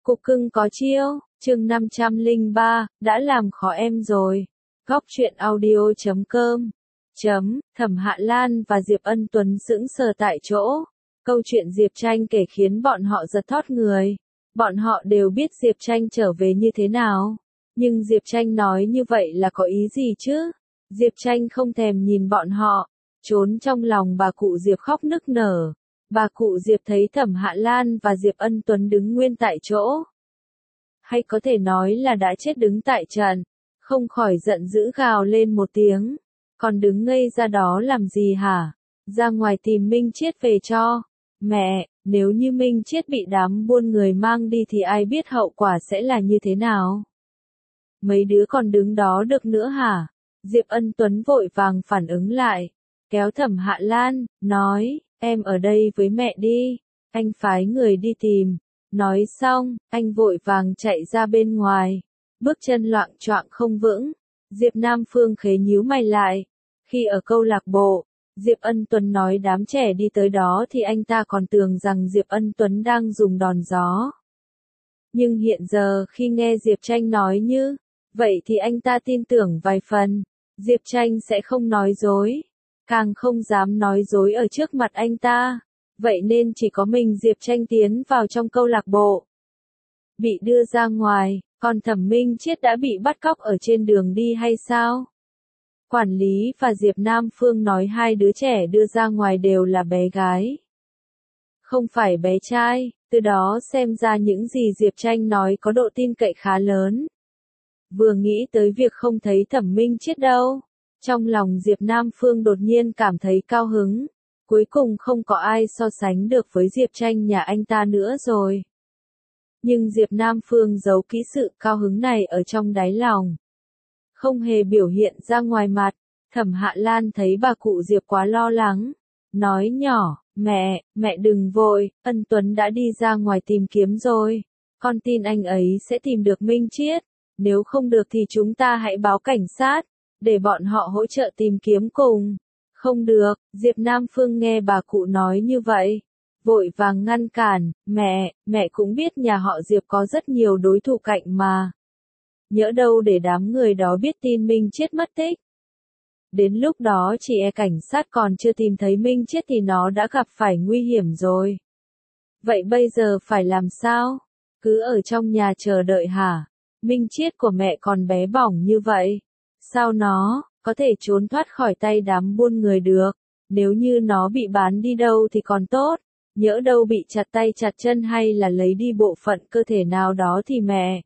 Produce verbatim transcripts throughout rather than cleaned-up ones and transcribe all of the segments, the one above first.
Cục cưng có chiêu, chương năm trăm lẻ ba, đã làm khó em rồi. Góc truyện audio chấm com chấm, Thẩm Hạ Lan và Diệp Ân Tuấn sững sờ tại chỗ. Câu chuyện Diệp Tranh kể khiến bọn họ giật thót người. Bọn họ đều biết Diệp Tranh trở về như thế nào. Nhưng Diệp Tranh nói như vậy là có ý gì chứ? Diệp Tranh không thèm nhìn bọn họ. Trốn trong lòng bà cụ Diệp khóc nức nở. Bà cụ Diệp thấy Thẩm Hạ Lan và Diệp Ân Tuấn đứng nguyên tại chỗ. Hay có thể nói là đã chết đứng tại trận. Không khỏi giận dữ gào lên một tiếng. Còn đứng ngây ra đó làm gì hả? Ra ngoài tìm Minh Chiết về cho. Mẹ, nếu như Minh Chiết bị đám buôn người mang đi thì ai biết hậu quả sẽ là như thế nào? Mấy đứa còn đứng đó được nữa hả? Diệp Ân Tuấn vội vàng phản ứng lại. Kéo Thẩm Hạ Lan, nói, em ở đây với mẹ đi. Anh phái người đi tìm. Nói xong, anh vội vàng chạy ra bên ngoài. Bước chân loạng choạng không vững. Diệp Nam Phương khế nhíu mày lại. Khi ở câu lạc bộ, Diệp Ân Tuấn nói đám trẻ đi tới đó thì anh ta còn tưởng rằng Diệp Ân Tuấn đang dùng đòn gió. Nhưng hiện giờ khi nghe Diệp Tranh nói như vậy thì anh ta tin tưởng vài phần. Diệp Tranh sẽ không nói dối. Càng không dám nói dối ở trước mặt anh ta. Vậy nên chỉ có mình Diệp Tranh tiến vào trong câu lạc bộ. Bị đưa ra ngoài, còn Thẩm Minh Chiết đã bị bắt cóc ở trên đường đi hay sao? Quản lý và Diệp Nam Phương nói hai đứa trẻ đưa ra ngoài đều là bé gái. Không phải bé trai, từ đó xem ra những gì Diệp Tranh nói có độ tin cậy khá lớn. Vừa nghĩ tới việc không thấy Thẩm Minh Chiết đâu. Trong lòng Diệp Nam Phương đột nhiên cảm thấy cao hứng. Cuối cùng không có ai so sánh được với Diệp Tranh nhà anh ta nữa rồi. Nhưng Diệp Nam Phương giấu kỹ sự cao hứng này ở trong đáy lòng. Không hề biểu hiện ra ngoài mặt. Thẩm Hạ Lan thấy bà cụ Diệp quá lo lắng. Nói nhỏ, mẹ, mẹ đừng vội, Ân Tuấn đã đi ra ngoài tìm kiếm rồi. Con tin anh ấy sẽ tìm được Minh Chiết. Nếu không được thì chúng ta hãy báo cảnh sát. Để bọn họ hỗ trợ tìm kiếm cùng. Không được, Diệp Nam Phương nghe bà cụ nói như vậy. Vội vàng ngăn cản, mẹ, mẹ cũng biết nhà họ Diệp có rất nhiều đối thủ cạnh mà. Nhỡ đâu để đám người đó biết tin Minh Chiết mất tích. Đến lúc đó chỉ e cảnh sát còn chưa tìm thấy Minh Chiết thì nó đã gặp phải nguy hiểm rồi. Vậy bây giờ phải làm sao? Cứ ở trong nhà chờ đợi hả? Minh Chiết của mẹ còn bé bỏng như vậy. Sao nó có thể trốn thoát khỏi tay đám buôn người được? Nếu như nó bị bán đi đâu thì còn tốt. Nhỡ đâu bị chặt tay chặt chân hay là lấy đi bộ phận cơ thể nào đó thì mẹ.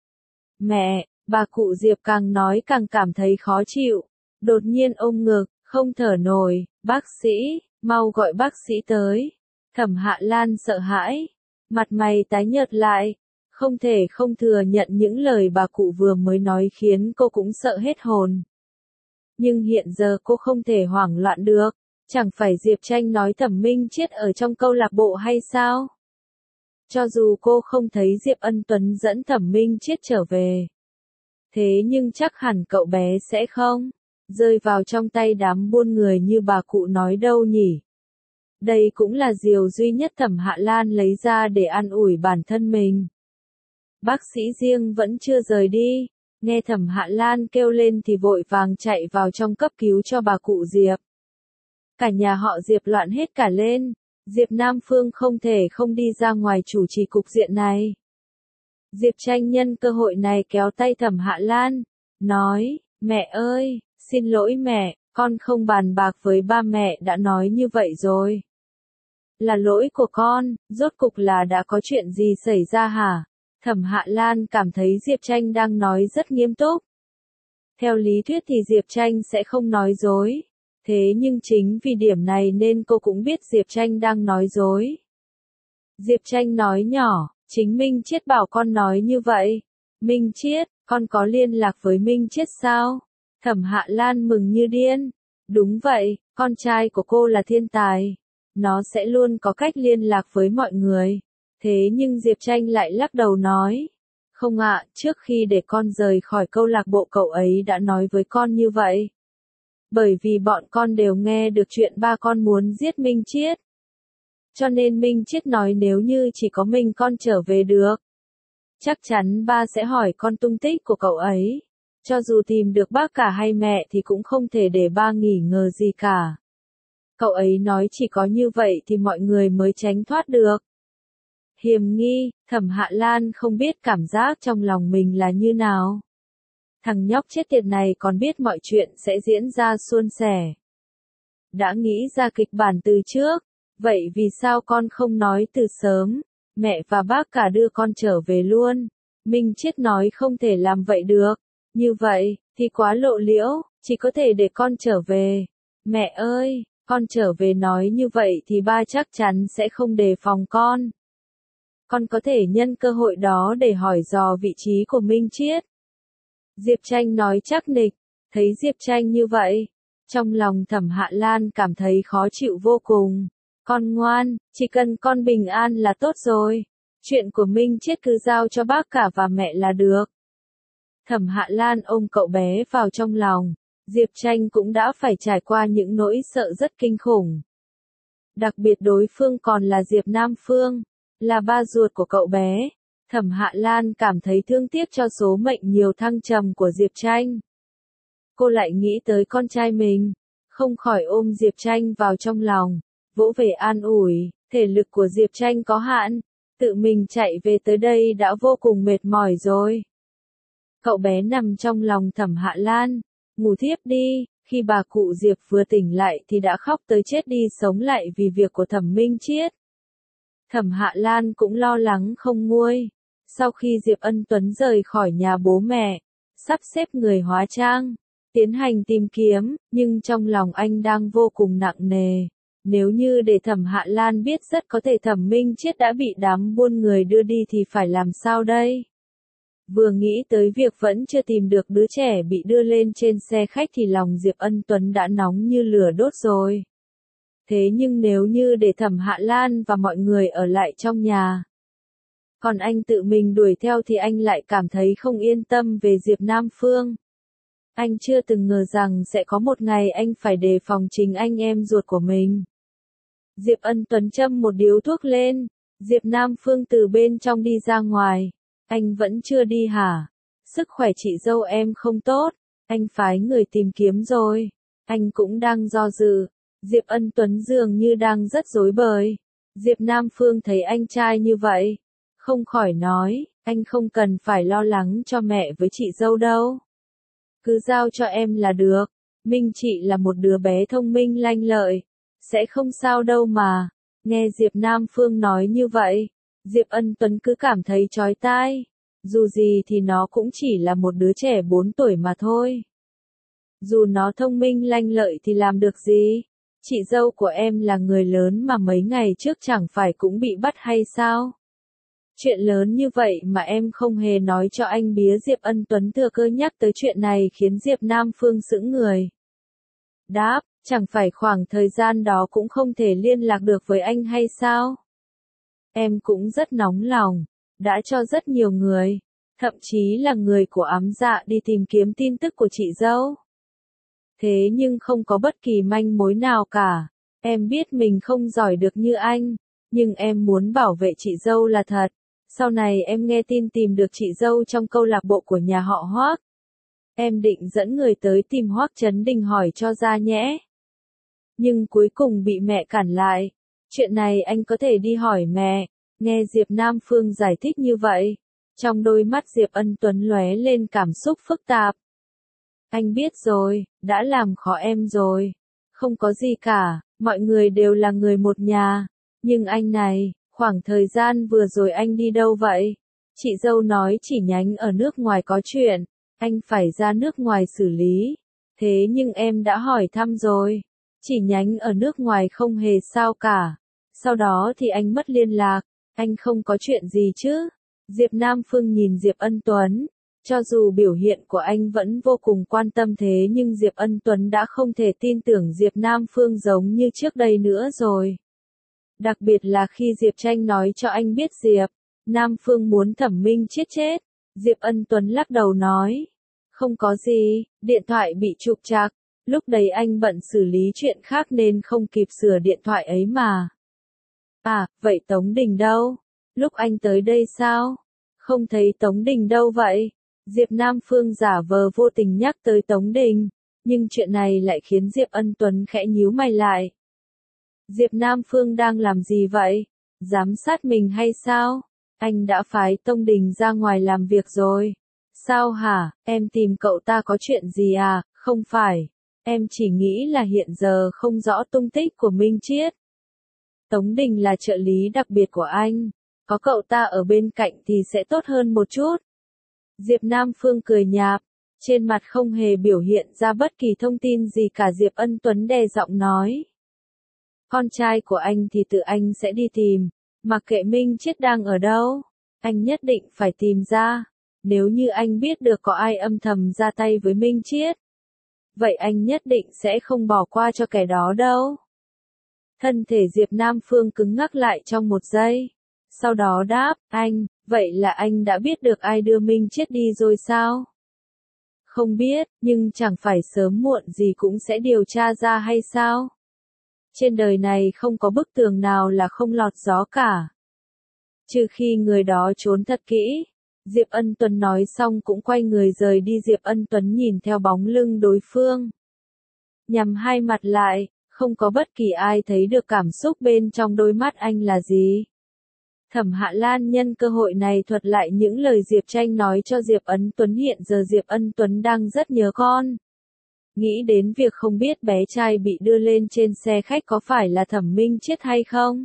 Mẹ, bà cụ Diệp càng nói càng cảm thấy khó chịu. Đột nhiên ôm ngực, không thở nổi, bác sĩ, mau gọi bác sĩ tới. Thẩm Hạ Lan sợ hãi. Mặt mày tái nhợt lại. Không thể không thừa nhận những lời bà cụ vừa mới nói khiến cô cũng sợ hết hồn. Nhưng hiện giờ cô không thể hoảng loạn được. Chẳng phải Diệp Tranh nói Thẩm Minh Chiết ở trong câu lạc bộ hay sao? Cho dù cô không thấy Diệp Ân Tuấn dẫn Thẩm Minh Chiết trở về. Thế nhưng chắc hẳn cậu bé sẽ không rơi vào trong tay đám buôn người như bà cụ nói đâu nhỉ? Đây cũng là điều duy nhất Thẩm Hạ Lan lấy ra để an ủi bản thân mình. Bác sĩ riêng vẫn chưa rời đi. Nghe Thẩm Hạ Lan kêu lên thì vội vàng chạy vào trong cấp cứu cho bà cụ Diệp. Cả nhà họ Diệp loạn hết cả lên. Diệp Nam Phương không thể không đi ra ngoài chủ trì cục diện này. Diệp Tranh nhân cơ hội này kéo tay Thẩm Hạ Lan. Nói, mẹ ơi, xin lỗi mẹ, con không bàn bạc với ba mẹ đã nói như vậy rồi. Là lỗi của con, rốt cục là đã có chuyện gì xảy ra hả? Thẩm Hạ Lan cảm thấy Diệp Tranh đang nói rất nghiêm túc. Theo lý thuyết thì Diệp Tranh sẽ không nói dối. Thế nhưng chính vì điểm này nên cô cũng biết Diệp Tranh đang nói dối. Diệp Tranh nói nhỏ, chính Minh Chiết bảo con nói như vậy. Minh Chiết, con có liên lạc với Minh Chiết sao? Thẩm Hạ Lan mừng như điên. Đúng vậy, con trai của cô là thiên tài. Nó sẽ luôn có cách liên lạc với mọi người. Thế nhưng Diệp Tranh lại lắc đầu nói. Không ạ, trước khi để con rời khỏi câu lạc bộ cậu ấy đã nói với con như vậy. Bởi vì bọn con đều nghe được chuyện ba con muốn giết Minh Chiết. Cho nên Minh Chiết nói nếu như chỉ có mình con trở về được. chắc chắn ba sẽ hỏi con tung tích của cậu ấy. Cho dù tìm được bác cả hay mẹ thì cũng không thể để ba nghỉ ngờ gì cả. Cậu ấy nói chỉ có như vậy thì mọi người mới tránh thoát được. Hiềm nghi, Thẩm Hạ Lan không biết cảm giác trong lòng mình là như nào. Thằng nhóc chết tiệt này còn biết mọi chuyện sẽ diễn ra suôn sẻ. Đã nghĩ ra kịch bản từ trước, vậy vì sao con không nói từ sớm, mẹ và bác cả đưa con trở về luôn. Minh Chiết nói không thể làm vậy được, như vậy, thì quá lộ liễu, chỉ có thể để con trở về. Mẹ ơi, con trở về nói như vậy thì ba chắc chắn sẽ không đề phòng con. Con có thể nhân cơ hội đó để hỏi dò vị trí của Minh Chiết. Diệp Tranh nói chắc nịch, thấy Diệp Tranh như vậy, trong lòng Thẩm Hạ Lan cảm thấy khó chịu vô cùng. Con ngoan, chỉ cần con bình an là tốt rồi. Chuyện của Minh Chiết cứ giao cho bác cả và mẹ là được. Thẩm Hạ Lan ôm cậu bé vào trong lòng. Diệp Tranh cũng đã phải trải qua những nỗi sợ rất kinh khủng. Đặc biệt đối phương còn là Diệp Nam Phương, là ba ruột của cậu bé. Thẩm Hạ Lan cảm thấy thương tiếc cho số mệnh nhiều thăng trầm của Diệp Tranh. Cô lại nghĩ tới con trai mình, không khỏi ôm Diệp Tranh vào trong lòng, vỗ về an ủi, thể lực của Diệp Tranh có hạn, tự mình chạy về tới đây đã vô cùng mệt mỏi rồi. Cậu bé nằm trong lòng Thẩm Hạ Lan, ngủ thiếp đi, khi bà cụ Diệp vừa tỉnh lại thì đã khóc tới chết đi sống lại vì việc của Thẩm Minh Chiết. Thẩm Hạ Lan cũng lo lắng không nguôi. Sau khi Diệp Ân Tuấn rời khỏi nhà bố mẹ, sắp xếp người hóa trang, tiến hành tìm kiếm, nhưng trong lòng anh đang vô cùng nặng nề. Nếu như để Thẩm Hạ Lan biết rất có thể Thẩm Minh Chiết đã bị đám buôn người đưa đi thì phải làm sao đây? Vừa nghĩ tới việc vẫn chưa tìm được đứa trẻ bị đưa lên trên xe khách thì lòng Diệp Ân Tuấn đã nóng như lửa đốt rồi. Thế nhưng nếu như để Thẩm Hạ Lan và mọi người ở lại trong nhà, còn anh tự mình đuổi theo thì anh lại cảm thấy không yên tâm về Diệp Nam Phương. Anh chưa từng ngờ rằng sẽ có một ngày anh phải đề phòng chính anh em ruột của mình. Diệp Ân Tuấn châm một điếu thuốc lên, Diệp Nam Phương từ bên trong đi ra ngoài. Anh vẫn chưa đi hả? Sức khỏe chị dâu em không tốt, anh phái người tìm kiếm rồi. Anh cũng đang do dự. Diệp Ân Tuấn dường như đang rất rối bời. Diệp Nam Phương thấy anh trai như vậy, không khỏi nói, anh không cần phải lo lắng cho mẹ với chị dâu đâu. Cứ giao cho em là được, Minh chị là một đứa bé thông minh lanh lợi, sẽ không sao đâu mà. Nghe Diệp Nam Phương nói như vậy, Diệp Ân Tuấn cứ cảm thấy chói tai. Dù gì thì nó cũng chỉ là một đứa trẻ bốn tuổi mà thôi. Dù nó thông minh lanh lợi thì làm được gì? Chị dâu của em là người lớn mà mấy ngày trước chẳng phải cũng bị bắt hay sao? Chuyện lớn như vậy mà em không hề nói cho anh bía. Diệp Ân Tuấn thừa cơ nhắc tới chuyện này khiến Diệp Nam Phương sững người. Đáp, chẳng phải khoảng thời gian đó cũng không thể liên lạc được với anh hay sao? Em cũng rất nóng lòng, đã cho rất nhiều người, thậm chí là người của ám dạ đi tìm kiếm tin tức của chị dâu. Thế nhưng không có bất kỳ manh mối nào cả. Em biết mình không giỏi được như anh, nhưng em muốn bảo vệ chị dâu là thật. Sau này em nghe tin tìm được chị dâu trong câu lạc bộ của nhà họ Hoác. Em định dẫn người tới tìm Hoác Chấn Đình hỏi cho ra nhẽ. Nhưng cuối cùng bị mẹ cản lại. Chuyện này anh có thể đi hỏi mẹ. Nghe Diệp Nam Phương giải thích như vậy, trong đôi mắt Diệp Ân Tuấn lóe lên cảm xúc phức tạp. Anh biết rồi, đã làm khó em rồi. Không có gì cả, mọi người đều là người một nhà. Nhưng anh này, khoảng thời gian vừa rồi anh đi đâu vậy? Chị dâu nói chỉ nhánh ở nước ngoài có chuyện, anh phải ra nước ngoài xử lý. Thế nhưng em đã hỏi thăm rồi, chỉ nhánh ở nước ngoài không hề sao cả. Sau đó thì anh mất liên lạc, anh không có chuyện gì chứ? Diệp Nam Phương nhìn Diệp Ân Tuấn. Cho dù biểu hiện của anh vẫn vô cùng quan tâm thế nhưng Diệp Ân Tuấn đã không thể tin tưởng Diệp Nam Phương giống như trước đây nữa rồi. Đặc biệt là khi Diệp Tranh nói cho anh biết Diệp Nam Phương muốn Thẩm Minh Chiết chết. Diệp Ân Tuấn lắc đầu nói, không có gì, điện thoại bị trục trặc, lúc đấy anh bận xử lý chuyện khác nên không kịp sửa điện thoại ấy mà. À, vậy Tống Đình đâu? Lúc anh tới đây sao? Không thấy Tống Đình đâu vậy? Diệp Nam Phương giả vờ vô tình nhắc tới Tống Đình, nhưng chuyện này lại khiến Diệp Ân Tuấn khẽ nhíu mày lại. Diệp Nam Phương đang làm gì vậy? Giám sát mình hay sao? Anh đã phái Tống Đình ra ngoài làm việc rồi. Sao hả, em tìm cậu ta có chuyện gì à? Không phải, em chỉ nghĩ là hiện giờ không rõ tung tích của Minh Chiết. Tống Đình là trợ lý đặc biệt của anh, có cậu ta ở bên cạnh thì sẽ tốt hơn một chút. Diệp Nam Phương cười nhạt, trên mặt không hề biểu hiện ra bất kỳ thông tin gì cả. Diệp Ân Tuấn đè giọng nói. Con trai của anh thì tự anh sẽ đi tìm, mặc kệ Minh Chiết đang ở đâu, anh nhất định phải tìm ra. Nếu như anh biết được có ai âm thầm ra tay với Minh Chiết, vậy anh nhất định sẽ không bỏ qua cho kẻ đó đâu. Thân thể Diệp Nam Phương cứng ngắc lại trong một giây. Sau đó đáp, anh, vậy là anh đã biết được ai đưa Minh Chiết đi rồi sao? Không biết, nhưng chẳng phải sớm muộn gì cũng sẽ điều tra ra hay sao? Trên đời này không có bức tường nào là không lọt gió cả. Trừ khi người đó trốn thật kỹ. Diệp Ân Tuấn nói xong cũng quay người rời đi. Diệp Ân Tuấn nhìn theo bóng lưng đối phương, nhắm hai mặt lại, không có bất kỳ ai thấy được cảm xúc bên trong đôi mắt anh là gì. Thẩm Hạ Lan nhân cơ hội này thuật lại những lời Diệp Tranh nói cho Diệp Ân Tuấn. Hiện giờ Diệp Ân Tuấn đang rất nhớ con. Nghĩ đến việc không biết bé trai bị đưa lên trên xe khách có phải là Thẩm Minh Chiết hay không.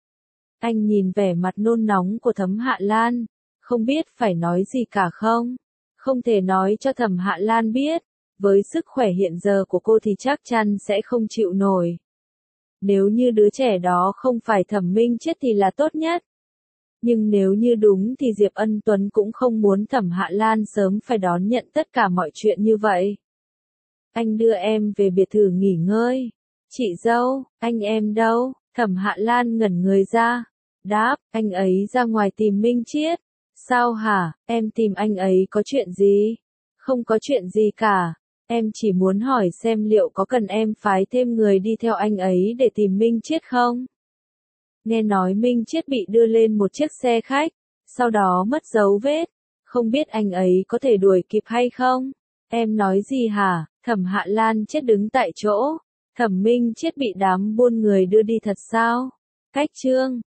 Anh nhìn vẻ mặt nôn nóng của Thẩm Hạ Lan, không biết phải nói gì cả không. Không thể nói cho Thẩm Hạ Lan biết, với sức khỏe hiện giờ của cô thì chắc chắn sẽ không chịu nổi. Nếu như đứa trẻ đó không phải Thẩm Minh Chiết thì là tốt nhất. Nhưng nếu như đúng thì Diệp Ân Tuấn cũng không muốn Thẩm Hạ Lan sớm phải đón nhận tất cả mọi chuyện như vậy. Anh đưa em về biệt thự nghỉ ngơi. Chị dâu, anh em đâu? Thẩm Hạ Lan ngẩn người ra. Đáp, anh ấy ra ngoài tìm Minh Chiết. Sao hả, em tìm anh ấy có chuyện gì? Không có chuyện gì cả. Em chỉ muốn hỏi xem liệu có cần em phái thêm người đi theo anh ấy để tìm Minh Chiết không? Nghe nói Minh Chiết bị đưa lên một chiếc xe khách, sau đó mất dấu vết. Không biết anh ấy có thể đuổi kịp hay không? Em nói gì hả? Thẩm Hạ Lan chết đứng tại chỗ. Thẩm Minh Chiết bị đám buôn người đưa đi thật sao? Cách chương